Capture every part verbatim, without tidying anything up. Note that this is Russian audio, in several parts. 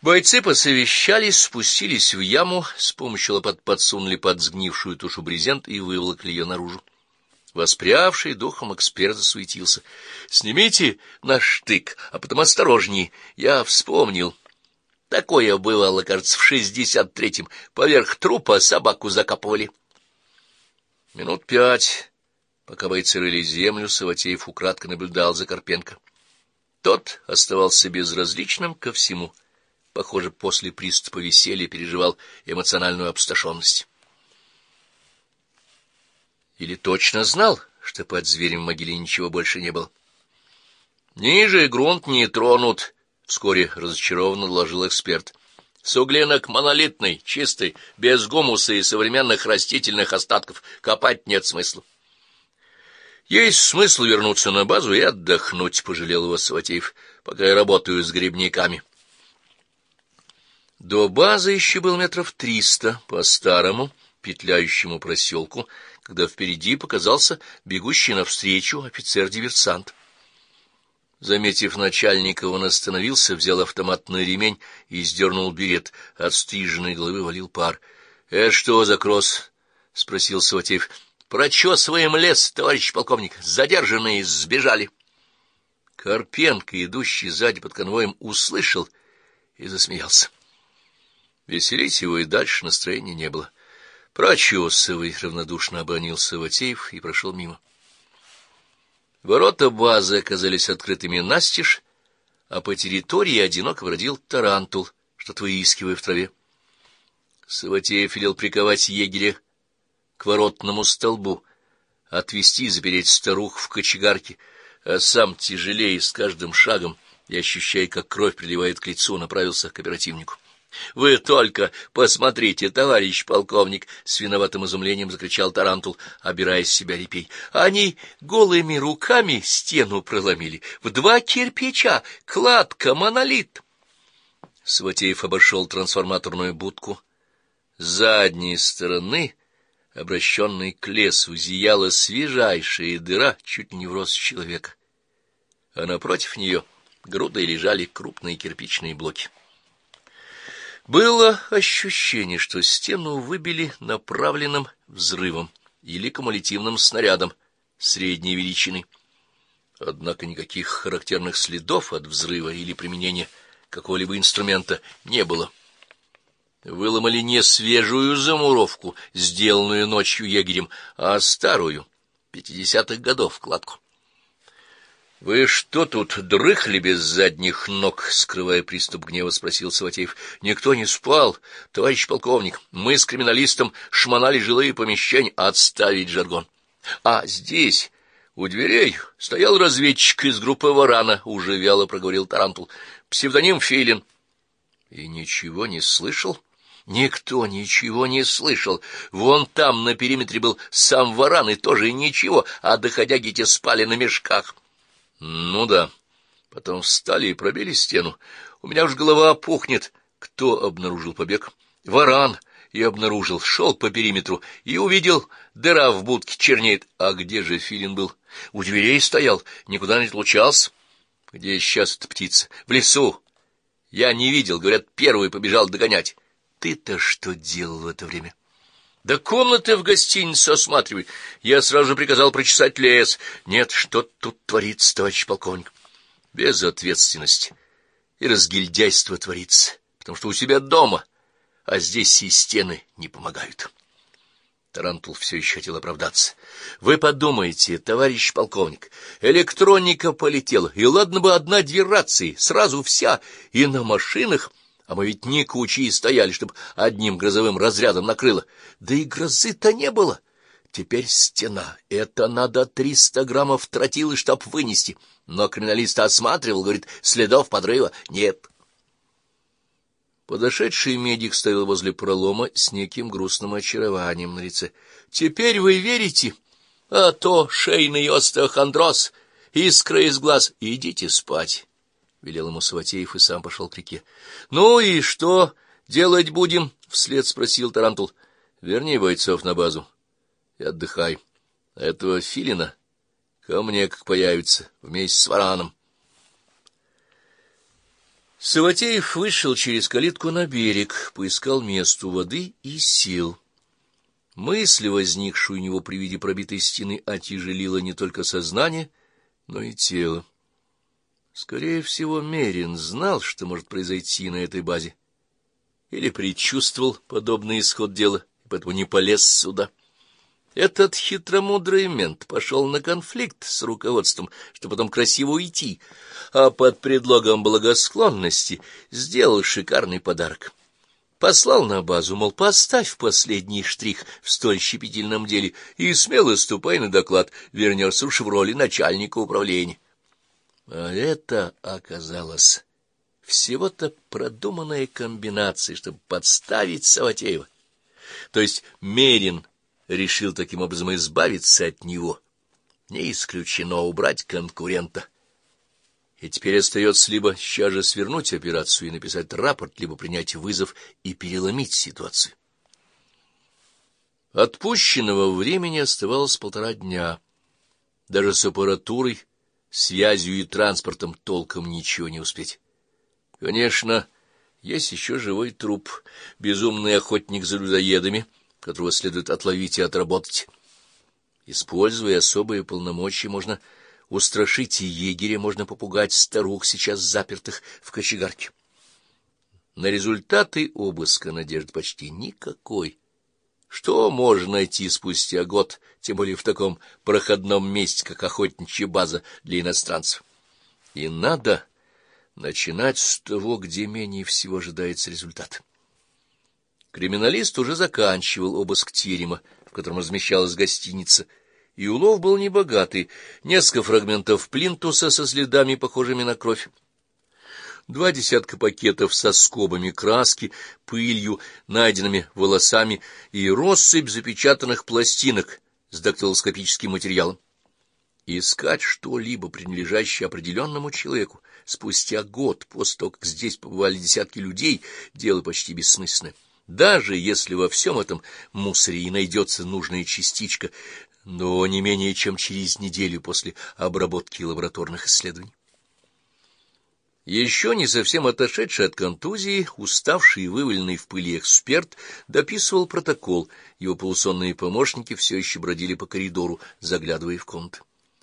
Бойцы посовещались, спустились в яму, с помощью лопат подсунули под сгнившую тушу брезент и выволокли ее наружу. Воспрявший духом эксперт засуетился. — Снимите наш штык, а потом осторожней. Я вспомнил. Такое бывало, кажется, в шестьдесят третьем. Поверх трупа собаку закапывали. Минут пять, пока бойцы рыли землю, Саватеев украдко наблюдал за Карпенко. Тот оставался безразличным ко всему. Похоже, после приступа веселья переживал эмоциональную опустошенность. Или точно знал, что под зверем в могиле ничего больше не было. Ниже грунт не тронут, вскоре разочарованно доложил эксперт. Суглинок монолитный, чистый, без гумуса и современных растительных остатков. Копать нет смысла. Есть смысл вернуться на базу и отдохнуть, пожалел его Саватеев, пока я работаю с грибниками. До базы еще было метров триста по старому петляющему проселку, когда впереди показался бегущий навстречу офицер-диверсант. Заметив начальника, он остановился, взял автоматный ремень и сдернул берет. От стриженной головы валил пар. — Это что за кросс? — спросил Саватеев. — Прочесываем лес, товарищ полковник. Задержанные сбежали. Карпенко, идущий сзади под конвоем, услышал и засмеялся. Веселить его и дальше настроения не было. — Прочесывай, — равнодушно обронил Саватеев и прошел мимо. Ворота базы оказались открытыми настежь, а по территории одиноко бродил тарантул, что-то выискивая в траве. Саватеев велел приковать егеря к воротному столбу, отвести и запереть старух в кочегарке, а сам, тяжелее с каждым шагом и ощущая, как кровь приливает к лицу, направился к оперативнику. — Вы только посмотрите, товарищ полковник! — с виноватым изумлением закричал тарантул, обирая с себя репей. — Они голыми руками стену проломили. В два кирпича, кладка, монолит. Саватеев обошел трансформаторную будку. С задней стороны, обращенной к лесу, зияла свежайшая дыра чуть ли не в рост человека, а напротив нее грудой лежали крупные кирпичные блоки. Было ощущение, что стену выбили направленным взрывом или кумулятивным снарядом средней величины. Однако никаких характерных следов от взрыва или применения какого-либо инструмента не было. Выломали не свежую замуровку, сделанную ночью егерем, а старую, пятидесятых годов, кладку. — Вы что тут, дрыхли без задних ног? — скрывая приступ гнева, спросил Саватеев. — Никто не спал, товарищ полковник. Мы с криминалистом шмонали жилые помещения. Отставить жаргон. А здесь, у дверей, стоял разведчик из группы «Варана», — уже вяло проговорил тарантул. — Псевдоним Филин. — И ничего не слышал? — Никто ничего не слышал. Вон там на периметре был сам Варан, и тоже ничего, а доходяги те спали на мешках. — Ну да. Потом встали и пробили стену. У меня уж голова опухнет. Кто обнаружил побег? Варан. И обнаружил. Шел по периметру и увидел, дыра в будке чернеет. А где же Филин был? У дверей стоял, никуда не отлучался. Где сейчас эта птица? В лесу. Я не видел, говорят, первый побежал догонять. Ты-то что делал в это время? Да комнаты в гостинице осматривай. Я сразу же приказал прочесать лес. Нет, что тут творится, товарищ полковник? Безответственность и разгильдяйство творится, потому что у себя дома, а здесь и стены не помогают. Тарантул все еще хотел оправдаться. Вы подумайте, товарищ полковник, электроника полетела, и ладно бы одна дверь рации, сразу вся, и на машинах. А мы ведь не кучей стояли, чтобы одним грозовым разрядом накрыло. Да и грозы-то не было. Теперь стена. Это надо триста граммов тротилы, чтоб вынести. Но криминалист осматривал, говорит, следов подрыва нет. Подошедший медик стоял возле пролома с неким грустным очарованием на лице. — Теперь вы верите? А то шейный остеохондроз, искра из глаз. Идите спать. — велел ему Саватеев и сам пошел к реке. — Ну и что делать будем? — вслед спросил тарантул. — Верни бойцов на базу и отдыхай. А этого Филина ко мне как появится, вместе с Вараном. Саватеев вышел через калитку на берег, поискал место у воды и сел. Мысль, возникшую у него при виде пробитой стены, отяжелила не только сознание, но и тело. Скорее всего, Мерин знал, что может произойти на этой базе, или предчувствовал подобный исход дела, и поэтому не полез сюда. Этот хитромудрый мент пошел на конфликт с руководством, чтобы потом красиво уйти, а под предлогом благосклонности сделал шикарный подарок. Послал на базу, мол, поставь последний штрих в столь щепетильном деле и смело ступай на доклад, вернешься уж в роли начальника управления. А это оказалось всего-то продуманная комбинация, чтобы подставить Саватеева. То есть Мерин решил таким образом избавиться от него. Не исключено убрать конкурента. И теперь остается либо сейчас же свернуть операцию и написать рапорт, либо принять вызов и переломить ситуацию. Отпущенного времени оставалось полтора дня. Даже с аппаратурой, связью и транспортом толком ничего не успеть. Конечно, есть еще живой труп, безумный охотник за людоедами, которого следует отловить и отработать. Используя особые полномочия, можно устрашить и егеря, можно попугать старух, сейчас запертых в кочегарке. На результаты обыска надежды почти никакой. Что можно найти спустя год, тем более в таком проходном месте, как охотничья база для иностранцев? И надо начинать с того, где менее всего ожидается результат. Криминалист уже заканчивал обыск терема, в котором размещалась гостиница, и улов был небогатый: несколько фрагментов плинтуса со следами, похожими на кровь, два десятка пакетов со скобами краски, пылью, найденными волосами и россыпь запечатанных пластинок с дактилоскопическим материалом. Искать что-либо, принадлежащее определенному человеку, спустя год после того, как здесь побывали десятки людей, дело почти бессмысленное. Даже если во всем этом мусоре и найдется нужная частичка, но не менее чем через неделю после обработки лабораторных исследований. Еще не совсем отошедший от контузии, уставший и вываленный в пыли эксперт дописывал протокол. Его полусонные помощники все еще бродили по коридору, заглядывая в комнаты.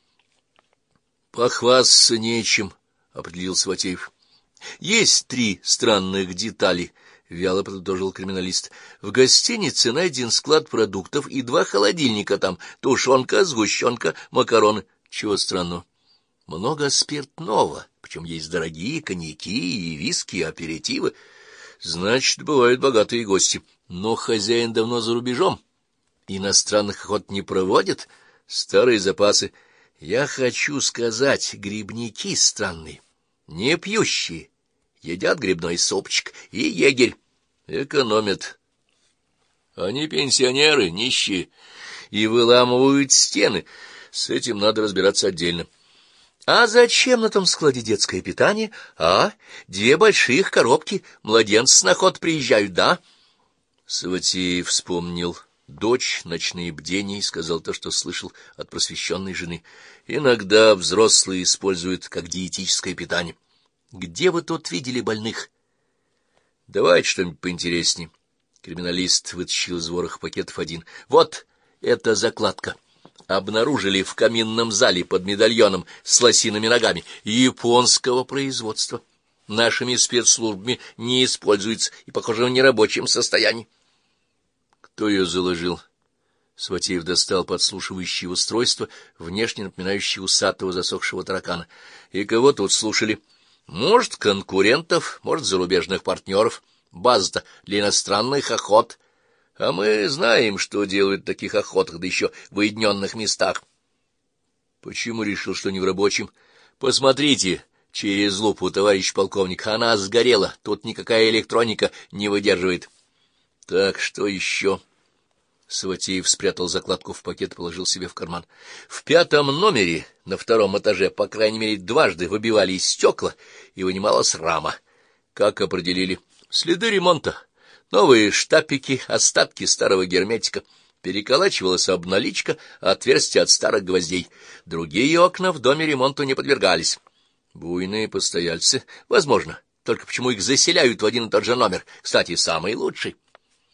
«Похвастаться нечем», — определил Саватеев. «Есть три странных детали», — вяло подытожил криминалист. «В гостинице найден склад продуктов и два холодильника там: тушенка, сгущенка, макароны. Чего странного? Много спиртного, причем есть дорогие коньяки и виски, и аперитивы. Значит, бывают богатые гости. Но хозяин давно за рубежом. Иностранных охот не проводит. Старые запасы. Я хочу сказать, грибники странные, не пьющие, едят грибной супчик, и егерь экономят. Они пенсионеры, нищие, и выламывают стены. С этим надо разбираться отдельно. А зачем на том складе детское питание? А? Две больших коробки, младенцы на ход приезжают, да?» Саватеев вспомнил дочь, ночные бдения, и сказал то, что слышал от просвещенной жены. «Иногда взрослые используют как диетическое питание. Где вы тут видели больных?» «Давайте что-нибудь поинтереснее». Криминалист вытащил из вороха пакетов один. «Вот эта закладка. Обнаружили в каминном зале под медальоном с лосиными ногами, японского производства. Нашими спецслужбами не используется и, похоже, в нерабочем состоянии». «Кто ее заложил?» Саватеев достал подслушивающее устройство, внешне напоминающее усатого засохшего таракана. «И кого тут слушали? Может, конкурентов, может, зарубежных партнеров. База-то для иностранных охот. А мы знаем, что делают в таких охотах, да еще в уединенных местах». «Почему решил, что не в рабочем?» «Посмотрите через лупу, товарищ полковник, она сгорела, тут никакая электроника не выдерживает». «Так, что еще?» Саватеев спрятал закладку в пакет и положил себе в карман. «В пятом номере на втором этаже, по крайней мере, дважды выбивали из стекла и вынималась рама. Как определили? Следы ремонта. Новые штапики, остатки старого герметика. Переколачивалась обналичка, отверстия от старых гвоздей. Другие окна в доме ремонту не подвергались. Буйные постояльцы? Возможно. Только почему их заселяют в один и тот же номер? Кстати, самый лучший.